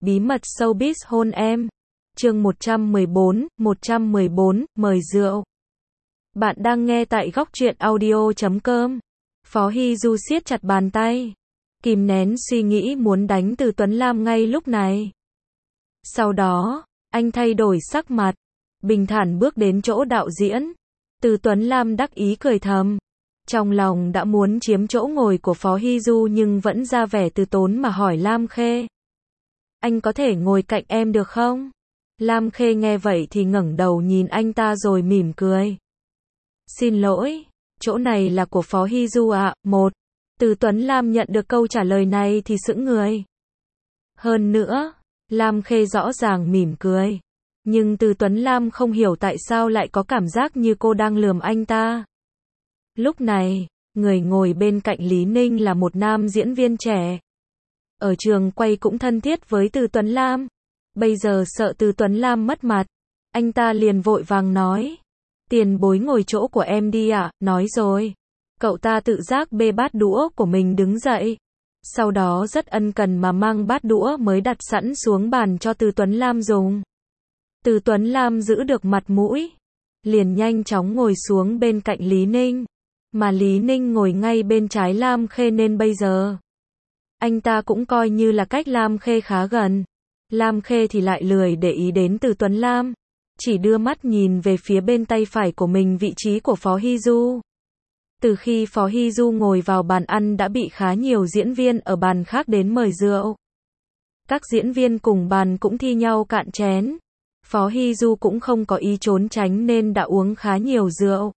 Bí mật showbiz hôn em. Chương 114, mời rượu. Bạn đang nghe tại góc truyện audio.com. Phó Hy Du siết chặt bàn tay, kìm nén suy nghĩ muốn đánh Từ Tuấn Lam ngay lúc này. Sau đó, anh thay đổi sắc mặt, bình thản bước đến chỗ đạo diễn. Từ Tuấn Lam đắc ý cười thầm. Trong lòng đã muốn chiếm chỗ ngồi của Phó Hy Du nhưng vẫn ra vẻ từ tốn mà hỏi Lam Khê. Anh có thể ngồi cạnh em được không? Lam Khê nghe vậy thì ngẩng đầu nhìn anh ta rồi mỉm cười. Xin lỗi, chỗ này là của Phó Hy Du ạ. Từ Tuấn Lam nhận được câu trả lời này thì sững người. Hơn nữa, Lam Khê rõ ràng mỉm cười. Nhưng Từ Tuấn Lam không hiểu tại sao lại có cảm giác như cô đang lườm anh ta. Lúc này, người ngồi bên cạnh Lý Ninh là một nam diễn viên trẻ. Ở trường quay cũng thân thiết với Từ Tuấn Lam. Bây giờ sợ Từ Tuấn Lam mất mặt, anh ta liền vội vàng nói. Tiền bối ngồi chỗ của em đi ạ. Nói rồi, cậu ta tự giác bê bát đũa của mình đứng dậy. Sau đó rất ân cần mà mang bát đũa mới đặt sẵn xuống bàn cho Từ Tuấn Lam dùng. Từ Tuấn Lam giữ được mặt mũi, liền nhanh chóng ngồi xuống bên cạnh Lý Ninh. Mà Lý Ninh ngồi ngay bên trái Lam Khê nên bây giờ anh ta cũng coi như là cách Lam Khê khá gần. Lam Khê thì lại lười để ý đến Từ Tuấn Lam, chỉ đưa mắt nhìn về phía bên tay phải của mình, vị trí của Phó Hy Du. Từ khi Phó Hy Du ngồi vào bàn ăn đã bị khá nhiều diễn viên ở bàn khác đến mời rượu. Các diễn viên cùng bàn cũng thi nhau cạn chén. Phó Hy Du cũng không có ý trốn tránh nên đã uống khá nhiều rượu.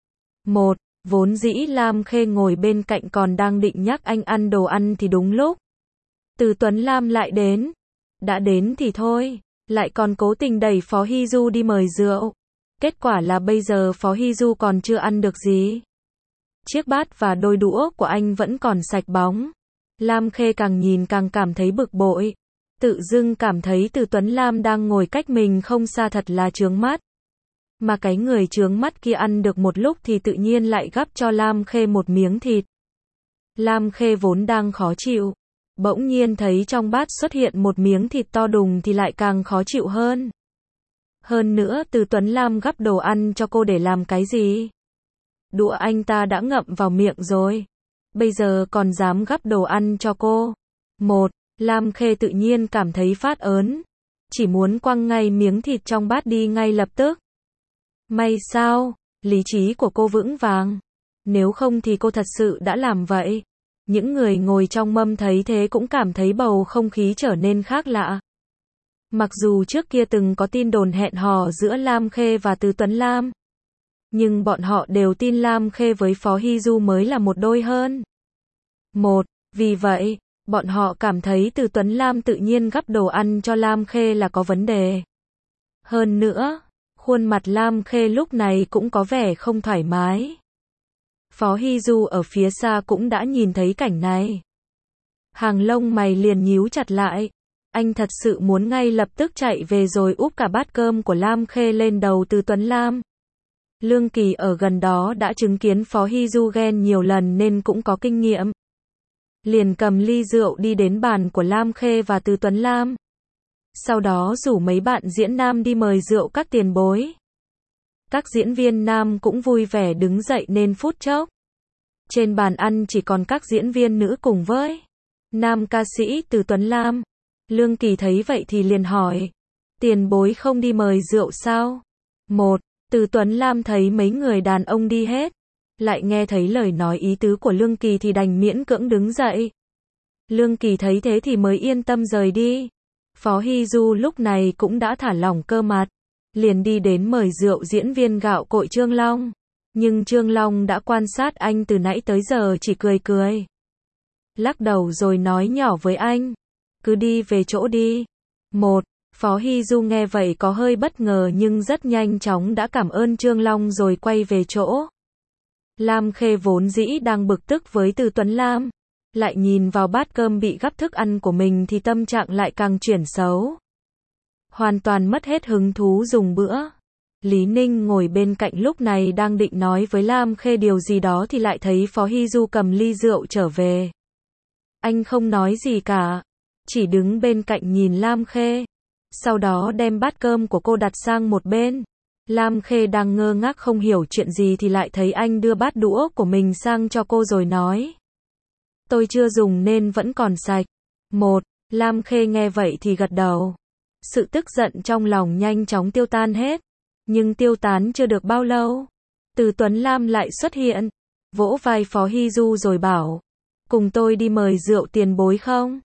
Vốn dĩ Lam Khê ngồi bên cạnh còn đang định nhắc anh ăn đồ ăn thì đúng lúc Từ Tuấn Lam lại đến. Đã đến thì thôi, lại còn cố tình đẩy Phó Hy Du đi mời rượu. Kết quả là bây giờ Phó Hy Du còn chưa ăn được gì. Chiếc bát và đôi đũa của anh vẫn còn sạch bóng. Lam Khê càng nhìn càng cảm thấy bực bội. Tự dưng cảm thấy Từ Tuấn Lam đang ngồi cách mình không xa thật là chướng mắt. Mà cái người chướng mắt kia ăn được một lúc thì tự nhiên lại gắp cho Lam Khê một miếng thịt. Lam Khê vốn đang khó chịu, bỗng nhiên thấy trong bát xuất hiện một miếng thịt to đùng thì lại càng khó chịu hơn. Hơn nữa Từ Tuấn Lam gắp đồ ăn cho cô để làm cái gì? Đũa anh ta đã ngậm vào miệng rồi, bây giờ còn dám gắp đồ ăn cho cô. Lam Khê tự nhiên cảm thấy phát ớn, chỉ muốn quăng ngay miếng thịt trong bát đi ngay lập tức. May sao, lý trí của cô vững vàng. Nếu không thì cô thật sự đã làm vậy. Những người ngồi trong mâm thấy thế cũng cảm thấy bầu không khí trở nên khác lạ. Mặc dù trước kia từng có tin đồn hẹn hò giữa Lam Khê và Từ Tuấn Lam, nhưng bọn họ đều tin Lam Khê với Phó Hy Du mới là một đôi hơn. Vì vậy, bọn họ cảm thấy Từ Tuấn Lam tự nhiên gắp đồ ăn cho Lam Khê là có vấn đề. Hơn nữa, khuôn mặt Lam Khê lúc này cũng có vẻ không thoải mái. Phó Hy Du ở phía xa cũng đã nhìn thấy cảnh này. Hàng lông mày liền nhíu chặt lại. Anh thật sự muốn ngay lập tức chạy về rồi úp cả bát cơm của Lam Khê lên đầu Từ Tuấn Lam. Lương Kỳ ở gần đó đã chứng kiến Phó Hy Du ghen nhiều lần nên cũng có kinh nghiệm. Liền cầm ly rượu đi đến bàn của Lam Khê và Từ Tuấn Lam. Sau đó rủ mấy bạn diễn nam đi mời rượu các tiền bối. Các diễn viên nam cũng vui vẻ đứng dậy nên phút chốc. Trên bàn ăn chỉ còn các diễn viên nữ cùng với nam ca sĩ Từ Tuấn Lam. Lương Kỳ thấy vậy thì liền hỏi. Tiền bối không đi mời rượu sao? Từ Tuấn Lam thấy mấy người đàn ông đi hết. Lại nghe thấy lời nói ý tứ của Lương Kỳ thì đành miễn cưỡng đứng dậy. Lương Kỳ thấy thế thì mới yên tâm rời đi. Phó Hy Du lúc này cũng đã thả lỏng cơ mặt, liền đi đến mời rượu diễn viên gạo cội Trương Long. Nhưng Trương Long đã quan sát anh từ nãy tới giờ chỉ cười cười. Lắc đầu rồi nói nhỏ với anh. Cứ đi về chỗ đi. Phó Hy Du nghe vậy có hơi bất ngờ nhưng rất nhanh chóng đã cảm ơn Trương Long rồi quay về chỗ. Lam Khê vốn dĩ đang bực tức với Từ Tuấn Lam, lại nhìn vào bát cơm bị gắp thức ăn của mình thì tâm trạng lại càng chuyển xấu. Hoàn toàn mất hết hứng thú dùng bữa. Lý Ninh ngồi bên cạnh lúc này đang định nói với Lam Khê điều gì đó thì lại thấy Phó Hy Du cầm ly rượu trở về. Anh không nói gì cả, chỉ đứng bên cạnh nhìn Lam Khê. Sau đó đem bát cơm của cô đặt sang một bên. Lam Khê đang ngơ ngác không hiểu chuyện gì thì lại thấy anh đưa bát đũa của mình sang cho cô rồi nói. Tôi chưa dùng nên vẫn còn sạch. Lam Khê nghe vậy thì gật đầu. Sự tức giận trong lòng nhanh chóng tiêu tan hết. Nhưng tiêu tán chưa được bao lâu, Từ Tuấn Lam lại xuất hiện, vỗ vai Phó Hy Du rồi bảo, cùng tôi đi mời rượu tiền bối không?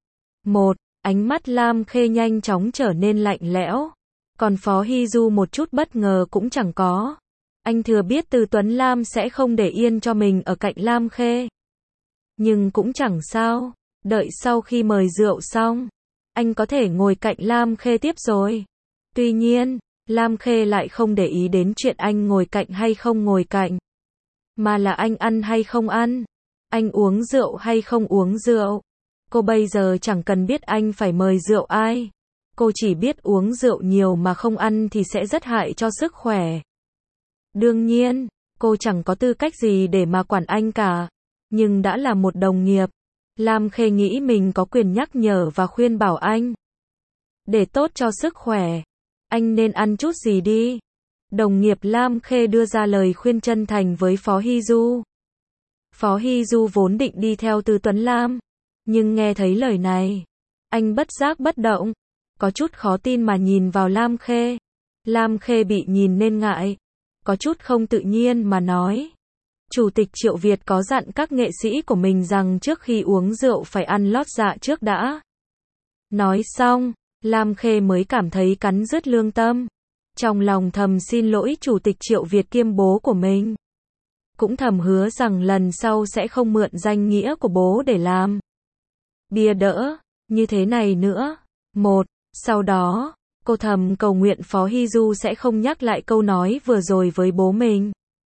Ánh mắt Lam Khê nhanh chóng trở nên lạnh lẽo, còn Phó Hy Du một chút bất ngờ cũng chẳng có. Anh thừa biết Từ Tuấn Lam sẽ không để yên cho mình ở cạnh Lam Khê. Nhưng cũng chẳng sao, đợi sau khi mời rượu xong, anh có thể ngồi cạnh Lam Khê tiếp rồi. Tuy nhiên, Lam Khê lại không để ý đến chuyện anh ngồi cạnh hay không ngồi cạnh, mà là anh ăn hay không ăn, anh uống rượu hay không uống rượu. Cô bây giờ chẳng cần biết anh phải mời rượu ai, cô chỉ biết uống rượu nhiều mà không ăn thì sẽ rất hại cho sức khỏe. Đương nhiên, cô chẳng có tư cách gì để mà quản anh cả, nhưng đã là một đồng nghiệp, Lam Khê nghĩ mình có quyền nhắc nhở và khuyên bảo anh. Để tốt cho sức khỏe, anh nên ăn chút gì đi. Đồng nghiệp Lam Khê đưa ra lời khuyên chân thành với Phó Hy Du. Phó Hy Du vốn định đi theo Từ Tuấn Lam, nhưng nghe thấy lời này, anh bất giác bất động, có chút khó tin mà nhìn vào Lam Khê. Lam Khê bị nhìn nên ngại, có chút không tự nhiên mà nói. Chủ tịch Triệu Việt có dặn các nghệ sĩ của mình rằng trước khi uống rượu phải ăn lót dạ trước đã. Nói xong, Lam Khê mới cảm thấy cắn rứt lương tâm. Trong lòng thầm xin lỗi Chủ tịch Triệu Việt kiêm bố của mình. Cũng thầm hứa rằng lần sau sẽ không mượn danh nghĩa của bố để làm bia đỡ như thế này nữa. Sau đó, cô thầm cầu nguyện Phó Hy Du sẽ không nhắc lại câu nói vừa rồi với bố mình.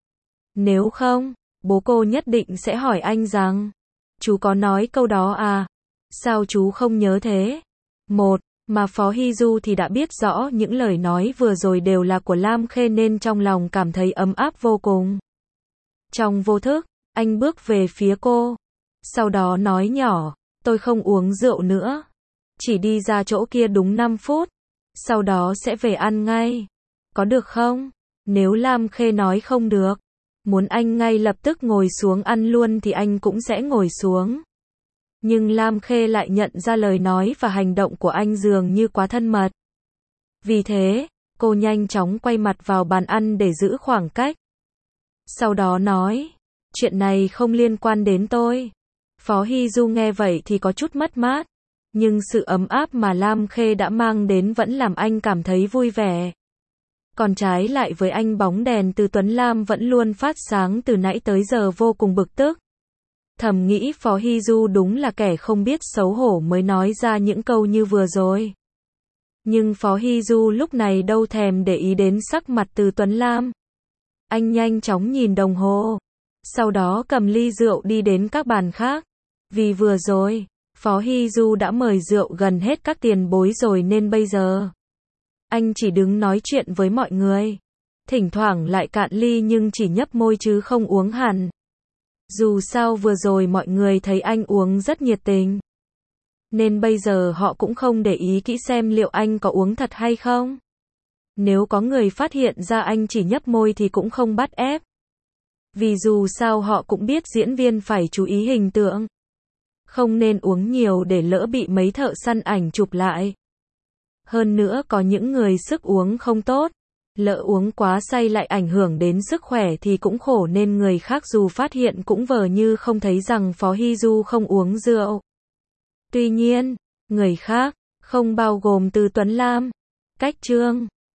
Nếu không, bố cô nhất định sẽ hỏi anh rằng, chú có nói câu đó à? Sao chú không nhớ thế? Mà Phó Hy Du thì đã biết rõ những lời nói vừa rồi đều là của Lam Khê nên trong lòng cảm thấy ấm áp vô cùng. Trong vô thức, anh bước về phía cô. Sau đó nói nhỏ, tôi không uống rượu nữa. Chỉ đi ra chỗ kia đúng 5 phút. Sau đó sẽ về ăn ngay. Có được không? Nếu Lam Khê nói không được, muốn anh ngay lập tức ngồi xuống ăn luôn thì anh cũng sẽ ngồi xuống. Nhưng Lam Khê lại nhận ra lời nói và hành động của anh dường như quá thân mật. Vì thế, cô nhanh chóng quay mặt vào bàn ăn để giữ khoảng cách. Sau đó nói, chuyện này không liên quan đến tôi. Phó Hy Du nghe vậy thì có chút mất mát, nhưng sự ấm áp mà Lam Khê đã mang đến vẫn làm anh cảm thấy vui vẻ. Còn trái lại với anh, bóng đèn Từ Tuấn Lam vẫn luôn phát sáng từ nãy tới giờ vô cùng bực tức. Thầm nghĩ Phó Hy Du đúng là kẻ không biết xấu hổ mới nói ra những câu như vừa rồi. Nhưng Phó Hy Du lúc này đâu thèm để ý đến sắc mặt Từ Tuấn Lam. Anh nhanh chóng nhìn đồng hồ, sau đó cầm ly rượu đi đến các bàn khác. Vì vừa rồi, Phó Hy Du đã mời rượu gần hết các tiền bối rồi nên bây giờ anh chỉ đứng nói chuyện với mọi người. Thỉnh thoảng lại cạn ly nhưng chỉ nhấp môi chứ không uống hẳn. Dù sao vừa rồi mọi người thấy anh uống rất nhiệt tình, nên bây giờ họ cũng không để ý kỹ xem liệu anh có uống thật hay không. Nếu có người phát hiện ra anh chỉ nhấp môi thì cũng không bắt ép. Vì dù sao họ cũng biết diễn viên phải chú ý hình tượng. Không nên uống nhiều để lỡ bị mấy thợ săn ảnh chụp lại. Hơn nữa có những người sức uống không tốt. Lỡ uống quá say lại ảnh hưởng đến sức khỏe thì cũng khổ nên người khác dù phát hiện cũng vờ như không thấy rằng Phó Hy Du không uống rượu. Tuy nhiên, người khác, không bao gồm Từ Tuấn Lam, Cách Trương,